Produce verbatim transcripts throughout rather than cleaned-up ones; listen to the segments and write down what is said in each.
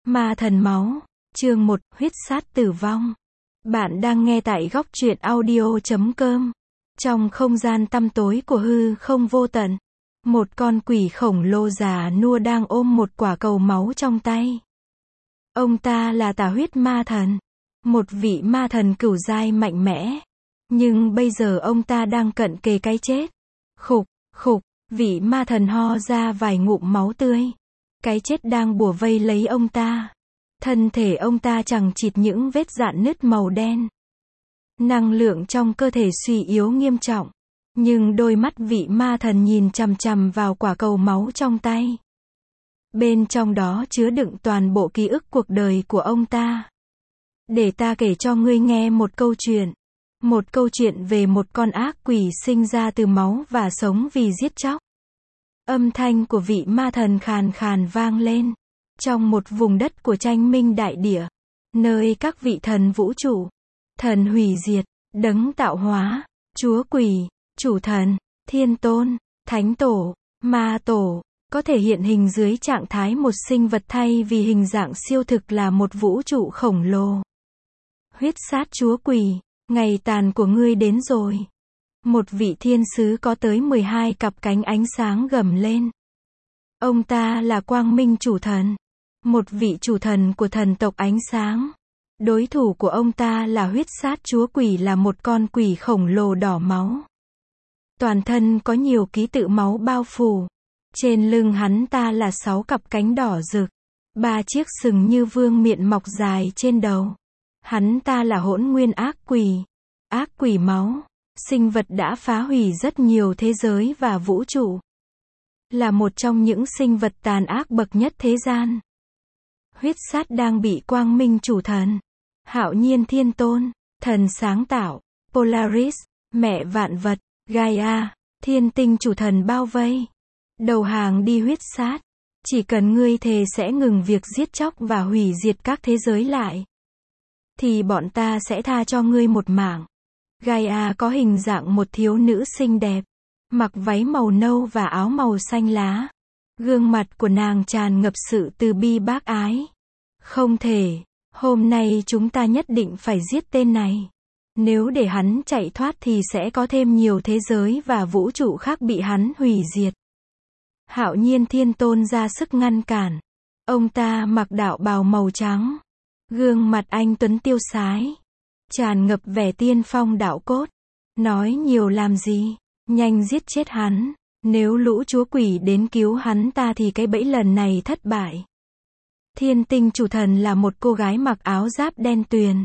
Ma thần máu, chương một, huyết sát tử vong. Bạn đang nghe tại góc truyện audio chấm com. Trong không gian tăm tối của hư không vô tận, một con quỷ khổng lồ già nua đang ôm một quả cầu máu trong tay. Ông ta là Tà Huyết Ma Thần, một vị ma thần cửu giai mạnh mẽ. Nhưng bây giờ ông ta đang cận kề cái chết. Khục, khục, vị ma thần ho ra vài ngụm máu tươi. Cái chết đang bủa vây lấy ông ta. Thân thể ông ta chẳng chịt những vết rạn nứt màu đen. Năng lượng trong cơ thể suy yếu nghiêm trọng. Nhưng đôi mắt vị ma thần nhìn chằm chằm vào quả cầu máu trong tay. Bên trong đó chứa đựng toàn bộ ký ức cuộc đời của ông ta. Để ta kể cho ngươi nghe một câu chuyện. Một câu chuyện về một con ác quỷ sinh ra từ máu và sống vì giết chóc. Âm thanh của vị ma thần khàn khàn vang lên. Trong một vùng đất của tranh minh đại địa. Nơi các vị thần vũ trụ, thần hủy diệt, đấng tạo hóa, chúa quỷ, chủ thần, thiên tôn, thánh tổ, ma tổ, có thể hiện hình dưới trạng thái một sinh vật thay vì hình dạng siêu thực là một vũ trụ khổng lồ. Huyết sát chúa quỷ, ngày tàn của ngươi đến rồi. Một vị thiên sứ có tới mười hai cặp cánh ánh sáng gầm lên. Ông ta là Quang Minh chủ thần. Một vị chủ thần của thần tộc ánh sáng. Đối thủ của ông ta là huyết sát chúa quỷ, là một con quỷ khổng lồ đỏ máu. Toàn thân có nhiều ký tự máu bao phủ. Trên lưng hắn ta là sáu cặp cánh đỏ rực. Ba chiếc sừng như vương miện mọc dài trên đầu. Hắn ta là hỗn nguyên ác quỷ. Ác quỷ máu. Sinh vật đã phá hủy rất nhiều thế giới và vũ trụ. Là một trong những sinh vật tàn ác bậc nhất thế gian. Huyết sát đang bị Quang Minh chủ thần, Hạo Nhiên thiên tôn, thần sáng tạo, Polaris, mẹ vạn vật, Gaia, thiên tinh chủ thần bao vây. Đầu hàng đi huyết sát. Chỉ cần ngươi thề sẽ ngừng việc giết chóc và hủy diệt các thế giới lại, thì bọn ta sẽ tha cho ngươi một mạng. Gaia có hình dạng một thiếu nữ xinh đẹp, mặc váy màu nâu và áo màu xanh lá. Gương mặt của nàng tràn ngập sự từ bi bác ái. Không thể, hôm nay chúng ta nhất định phải giết tên này. Nếu để hắn chạy thoát thì sẽ có thêm nhiều thế giới và vũ trụ khác bị hắn hủy diệt. Hạo Nhiên thiên tôn ra sức ngăn cản. Ông ta mặc đạo bào màu trắng. Gương mặt anh tuấn tiêu sái, tràn ngập vẻ tiên phong đạo cốt. Nói nhiều làm gì, nhanh giết chết hắn. Nếu lũ chúa quỷ đến cứu hắn ta thì cái bẫy lần này thất bại. Thiên tinh chủ thần là một cô gái mặc áo giáp đen tuyền.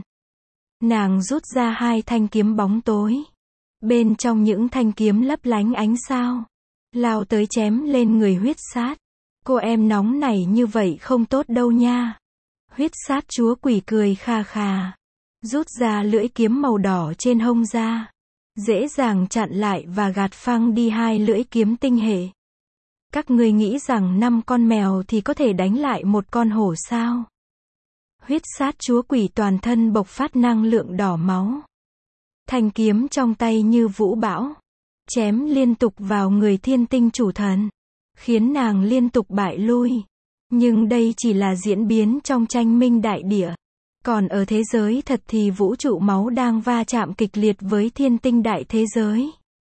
Nàng rút ra hai thanh kiếm bóng tối. Bên trong những thanh kiếm lấp lánh ánh sao. Lao tới chém lên người huyết sát. Cô em nóng nảy như vậy không tốt đâu nha. Huyết sát chúa quỷ cười kha kha. Rút ra lưỡi kiếm màu đỏ trên hông ra. Dễ dàng chặn lại và gạt phăng đi hai lưỡi kiếm tinh hệ. Các ngươi nghĩ rằng năm con mèo thì có thể đánh lại một con hổ sao? Huyết sát chúa quỷ toàn thân bộc phát năng lượng đỏ máu. Thanh kiếm trong tay như vũ bão. Chém liên tục vào người thiên tinh chủ thần. Khiến nàng liên tục bại lui. Nhưng đây chỉ là diễn biến trong tranh minh đại địa. Còn ở thế giới thật thì vũ trụ máu đang va chạm kịch liệt với thiên tinh đại thế giới.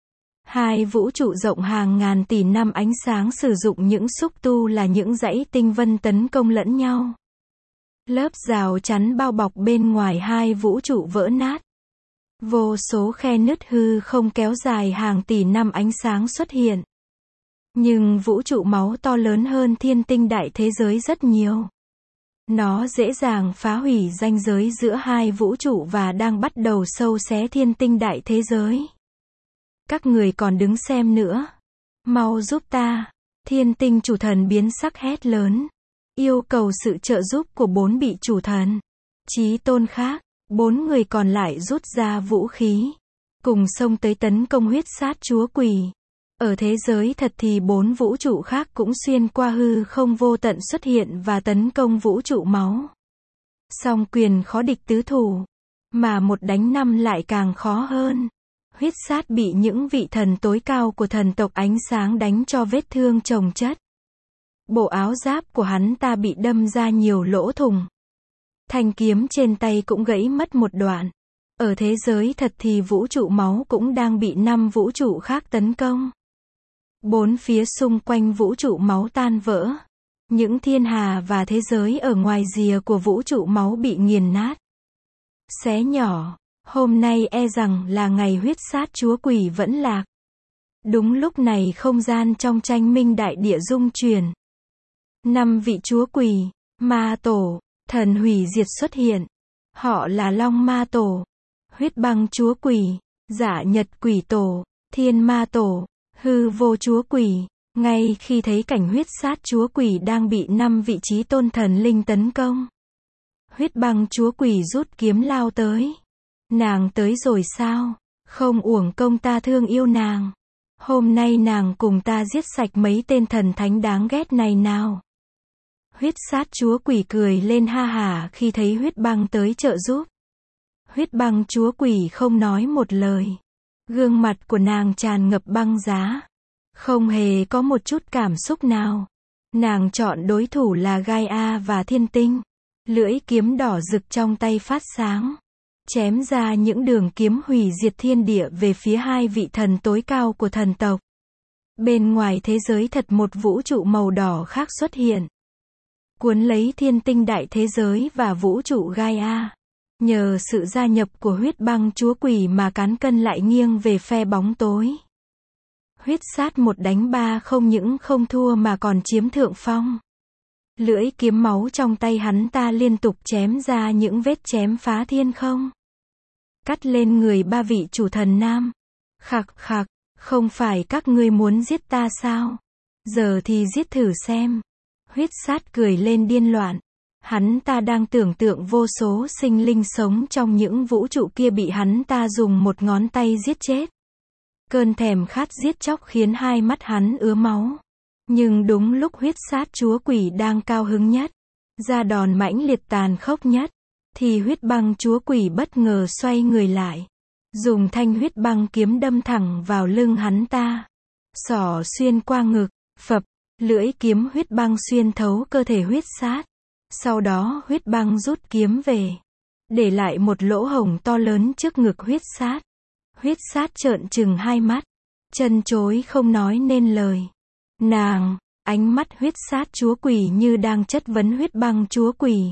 Hai vũ trụ rộng hàng ngàn tỷ năm ánh sáng sử dụng những xúc tu là những dãy tinh vân tấn công lẫn nhau. Lớp rào chắn bao bọc bên ngoài hai vũ trụ vỡ nát. Vô số khe nứt hư không kéo dài hàng tỷ năm ánh sáng xuất hiện. Nhưng vũ trụ máu to lớn hơn thiên tinh đại thế giới rất nhiều. Nó dễ dàng phá hủy ranh giới giữa hai vũ trụ và đang bắt đầu sâu xé thiên tinh đại thế giới. Các người còn đứng xem nữa. Mau giúp ta. Thiên tinh chủ thần biến sắc hét lớn. Yêu cầu sự trợ giúp của bốn vị chủ thần. Chí tôn khác. Bốn người còn lại rút ra vũ khí. Cùng xông tới tấn công huyết sát chúa quỷ. Ở thế giới thật thì bốn vũ trụ khác cũng xuyên qua hư không vô tận xuất hiện và tấn công vũ trụ máu. Song quyền khó địch tứ thủ. Mà một đánh năm lại càng khó hơn. Huyết sát bị những vị thần tối cao của thần tộc ánh sáng đánh cho vết thương chồng chất. Bộ áo giáp của hắn ta bị đâm ra nhiều lỗ thủng. Thanh kiếm trên tay cũng gãy mất một đoạn. Ở thế giới thật thì vũ trụ máu cũng đang bị năm vũ trụ khác tấn công. Bốn phía xung quanh vũ trụ máu tan vỡ. Những thiên hà và thế giới ở ngoài rìa của vũ trụ máu bị nghiền nát. Xé nhỏ. Hôm nay e rằng là ngày huyết sát chúa quỷ vẫn lạc. Đúng lúc này không gian trong tranh minh đại địa rung chuyển. Năm vị chúa quỷ, ma tổ, thần hủy diệt xuất hiện. Họ là Long Ma Tổ, Huyết Băng Chúa Quỷ, Dạ Nhật Quỷ Tổ, Thiên Ma Tổ, Hư Vô Chúa Quỷ. Ngay khi thấy cảnh huyết sát chúa quỷ đang bị năm vị trí tôn thần linh tấn công, Huyết Băng Chúa Quỷ rút kiếm lao tới. Nàng tới rồi sao? Không uổng công ta thương yêu nàng. Hôm nay nàng cùng ta giết sạch mấy tên thần thánh đáng ghét này nào. Huyết sát chúa quỷ cười lên ha hả khi thấy huyết băng tới trợ giúp. Huyết băng chúa quỷ không nói một lời. Gương mặt của nàng tràn ngập băng giá. Không hề có một chút cảm xúc nào. Nàng chọn đối thủ là Gaia và Thiên Tinh. Lưỡi kiếm đỏ rực trong tay phát sáng. Chém ra những đường kiếm hủy diệt thiên địa về phía hai vị thần tối cao của thần tộc. Bên ngoài thế giới thật một vũ trụ màu đỏ khác xuất hiện. Cuốn lấy thiên tinh đại thế giới và vũ trụ Gaia. Nhờ sự gia nhập của huyết băng chúa quỷ mà cán cân lại nghiêng về phe bóng tối. Huyết sát một đánh ba không những không thua mà còn chiếm thượng phong. Lưỡi kiếm máu trong tay hắn ta liên tục chém ra những vết chém phá thiên không. Cắt lên người ba vị chủ thần nam. Khặc khặc, không phải các ngươi muốn giết ta sao? Giờ thì giết thử xem. Huyết sát cười lên điên loạn. Hắn ta đang tưởng tượng vô số sinh linh sống trong những vũ trụ kia bị hắn ta dùng một ngón tay giết chết. Cơn thèm khát giết chóc khiến hai mắt hắn ứa máu. Nhưng đúng lúc huyết sát chúa quỷ đang cao hứng nhất, ra đòn mãnh liệt tàn khốc nhất, thì huyết băng chúa quỷ bất ngờ xoay người lại. Dùng thanh huyết băng kiếm đâm thẳng vào lưng hắn ta. Xỏ xuyên qua ngực, phập, lưỡi kiếm huyết băng xuyên thấu cơ thể huyết sát. Sau đó huyết băng rút kiếm về. Để lại một lỗ hổng to lớn trước ngực huyết sát. Huyết sát trợn trừng hai mắt. Chân chối không nói nên lời. Nàng, ánh mắt huyết sát chúa quỷ như đang chất vấn huyết băng chúa quỷ.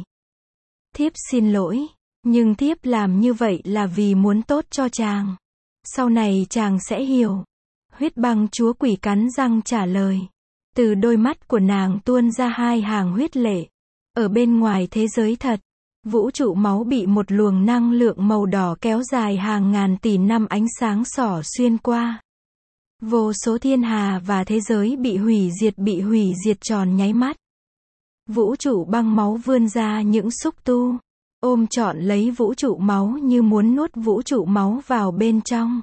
Thiếp xin lỗi, nhưng thiếp làm như vậy là vì muốn tốt cho chàng. Sau này chàng sẽ hiểu. Huyết băng chúa quỷ cắn răng trả lời. Từ đôi mắt của nàng tuôn ra hai hàng huyết lệ. Ở bên ngoài thế giới thật, vũ trụ máu bị một luồng năng lượng màu đỏ kéo dài hàng ngàn tỷ năm ánh sáng xỏ xuyên qua. Vô số thiên hà và thế giới bị hủy diệt bị hủy diệt tròn nháy mắt. Vũ trụ băng máu vươn ra những xúc tu, ôm trọn lấy vũ trụ máu như muốn nuốt vũ trụ máu vào bên trong.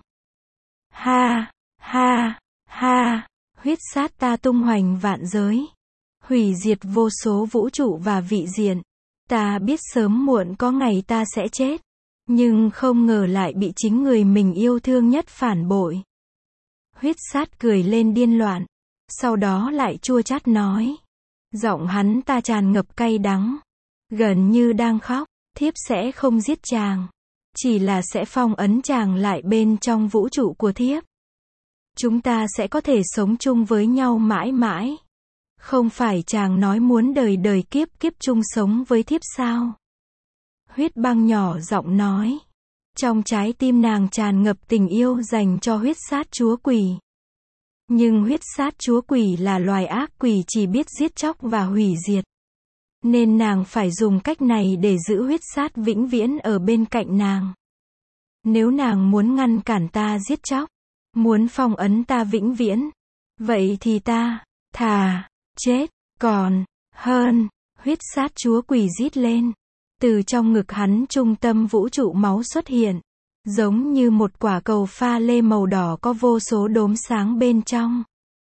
Ha, ha, ha, huyết sát ta tung hoành vạn giới. Hủy diệt vô số vũ trụ và vị diện. Ta biết sớm muộn có ngày ta sẽ chết. Nhưng không ngờ lại bị chính người mình yêu thương nhất phản bội. Huyết sát cười lên điên loạn. Sau đó lại chua chát nói. Giọng hắn ta tràn ngập cay đắng. Gần như đang khóc. Thiếp sẽ không giết chàng. Chỉ là sẽ phong ấn chàng lại bên trong vũ trụ của thiếp. Chúng ta sẽ có thể sống chung với nhau mãi mãi. Không phải chàng nói muốn đời đời kiếp kiếp chung sống với thiếp sao? Huyết băng nhỏ giọng nói. Trong trái tim nàng tràn ngập tình yêu dành cho huyết sát chúa quỷ. Nhưng huyết sát chúa quỷ là loài ác quỷ chỉ biết giết chóc và hủy diệt. Nên nàng phải dùng cách này để giữ huyết sát vĩnh viễn ở bên cạnh nàng. Nếu nàng muốn ngăn cản ta giết chóc, muốn phong ấn ta vĩnh viễn, vậy thì ta, thà chết, còn hơn. Huyết sát chúa quỷ rít lên. Từ trong ngực hắn trung tâm vũ trụ máu xuất hiện. Giống như một quả cầu pha lê màu đỏ có vô số đốm sáng bên trong.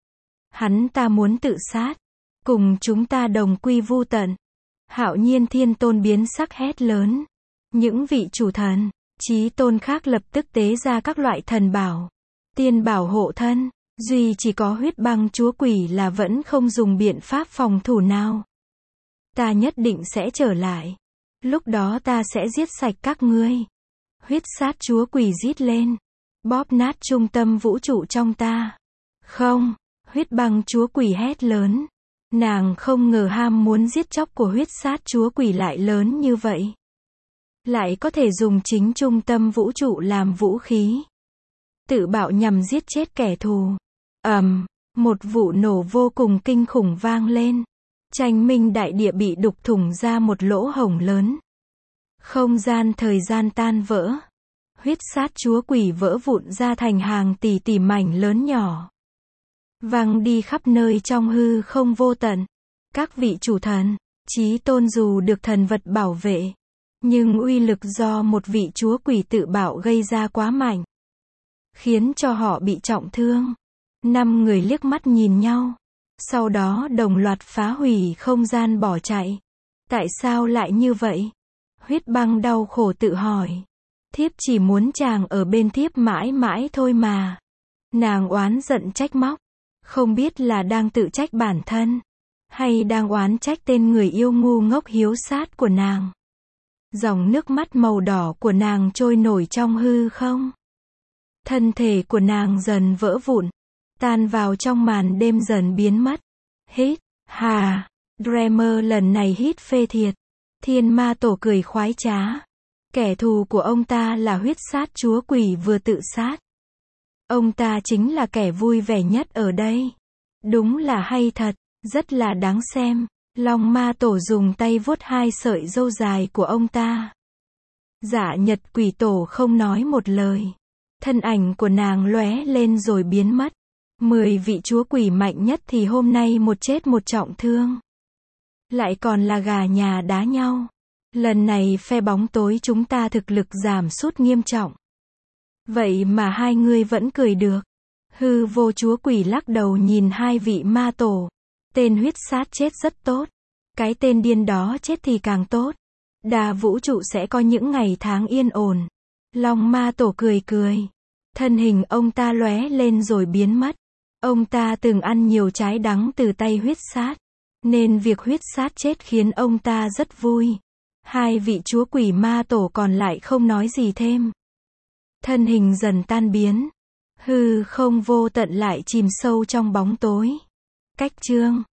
Hắn ta muốn tự sát. Cùng chúng ta đồng quy vu tận. Hạo Nhiên Thiên Tôn biến sắc hét lớn. Những vị chủ thần, chí tôn khác lập tức tế ra các loại thần bảo. Tiên bảo hộ thân. Duy chỉ có huyết băng chúa quỷ là vẫn không dùng biện pháp phòng thủ nào. Ta nhất định sẽ trở lại. Lúc đó ta sẽ giết sạch các ngươi. Huyết sát chúa quỷ rít lên. Bóp nát trung tâm vũ trụ trong ta. Không, huyết băng chúa quỷ hét lớn. Nàng không ngờ ham muốn giết chóc của huyết sát chúa quỷ lại lớn như vậy. Lại có thể dùng chính trung tâm vũ trụ làm vũ khí. Tự bạo nhằm giết chết kẻ thù. Ầm, một vụ nổ vô cùng kinh khủng vang lên. Tranh minh đại địa bị đục thủng ra một lỗ hổng lớn. Không gian thời gian tan vỡ. Huyết sát chúa quỷ vỡ vụn ra thành hàng tỷ tỷ mảnh lớn nhỏ. Văng đi khắp nơi trong hư không vô tận. Các vị chủ thần, chí tôn dù được thần vật bảo vệ. Nhưng uy lực do một vị chúa quỷ tự bạo gây ra quá mạnh. Khiến cho họ bị trọng thương. Năm người liếc mắt nhìn nhau. Sau đó đồng loạt phá hủy không gian bỏ chạy. Tại sao lại như vậy? Huyết băng đau khổ tự hỏi. Thiếp chỉ muốn chàng ở bên thiếp mãi mãi thôi mà. Nàng oán giận trách móc. Không biết là đang tự trách bản thân. Hay đang oán trách tên người yêu ngu ngốc hiếu sát của nàng. Dòng nước mắt màu đỏ của nàng trôi nổi trong hư không. Thân thể của nàng dần vỡ vụn. Tan vào trong màn đêm dần biến mất. Hít, hà, Dreamer lần này hít phê thiệt. Thiên ma tổ cười khoái trá. Kẻ thù của ông ta là huyết sát chúa quỷ vừa tự sát. Ông ta chính là kẻ vui vẻ nhất ở đây. Đúng là hay thật, rất là đáng xem. Long ma tổ dùng tay vuốt hai sợi râu dài của ông ta. Dạ nhật quỷ tổ không nói một lời. Thân ảnh của nàng lóe lên rồi biến mất. Mười vị chúa quỷ mạnh nhất thì hôm nay một chết một trọng thương. Lại còn là gà nhà đá nhau. Lần này phe bóng tối chúng ta thực lực giảm sút nghiêm trọng. Vậy mà hai người vẫn cười được. Hư vô chúa quỷ lắc đầu nhìn hai vị ma tổ. Tên huyết sát chết rất tốt. Cái tên điên đó chết thì càng tốt. Đa vũ trụ sẽ có những ngày tháng yên ổn. Long ma tổ cười cười. Thân hình ông ta lóe lên rồi biến mất. Ông ta từng ăn nhiều trái đắng từ tay huyết sát. Nên việc huyết sát chết khiến ông ta rất vui. Hai vị chúa quỷ ma tổ còn lại không nói gì thêm. Thân hình dần tan biến. Hư không vô tận lại chìm sâu trong bóng tối. Cách chương